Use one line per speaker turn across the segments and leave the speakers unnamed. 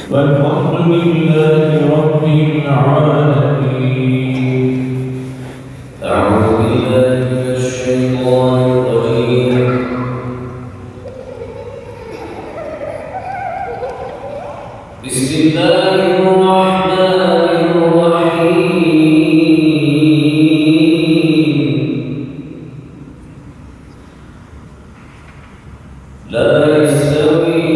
والحمد لله رب العالمين. أعوذ بالله من الشيطان الرجيم. بسم الله الرحمن الرحيم. لا يستوي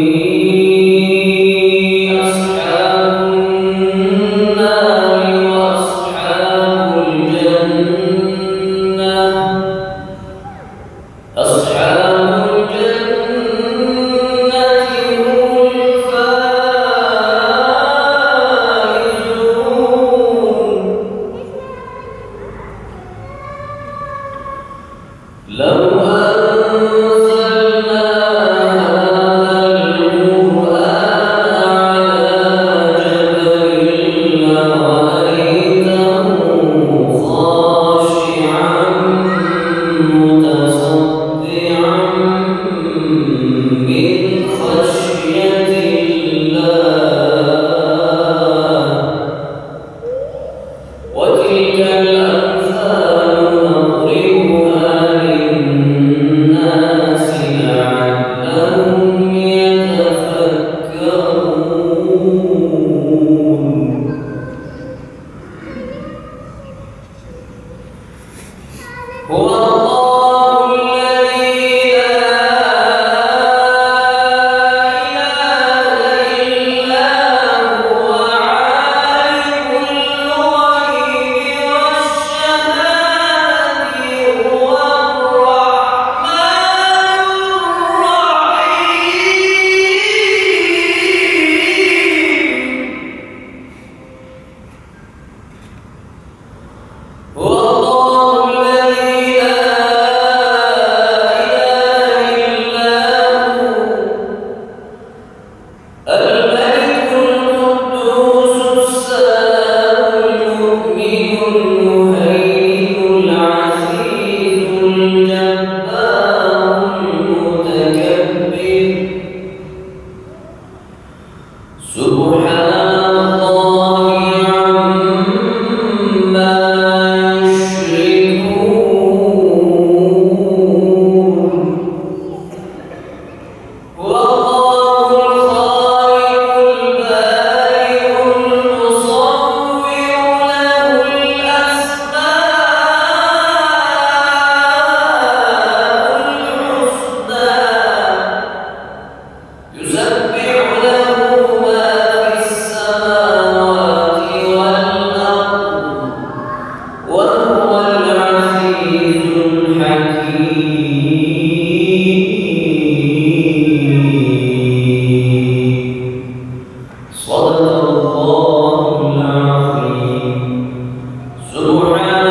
لو أنزلنا هذا القرآن على جبل لرأيته خاشعا متصدعا من خشية الله وتلك الأمثال نضربها للناس لعلهم يتفكرون. هو الله الذي لا إله إلا هو عالم الغيب والشهادة هو الرحمن الرحيم. هو الله الذي لا إله إلا هو الملك القدوس السلام المؤمن المهيمن العزيز الجبار المتكبر. سبحان الله عما يشركون. هو الله الخالق البارئ المصور له الأسماء الحسنى يسبح له ما في السماوات والأرض وهو العزيز الحكيم. صدق الله العظيم. سبحان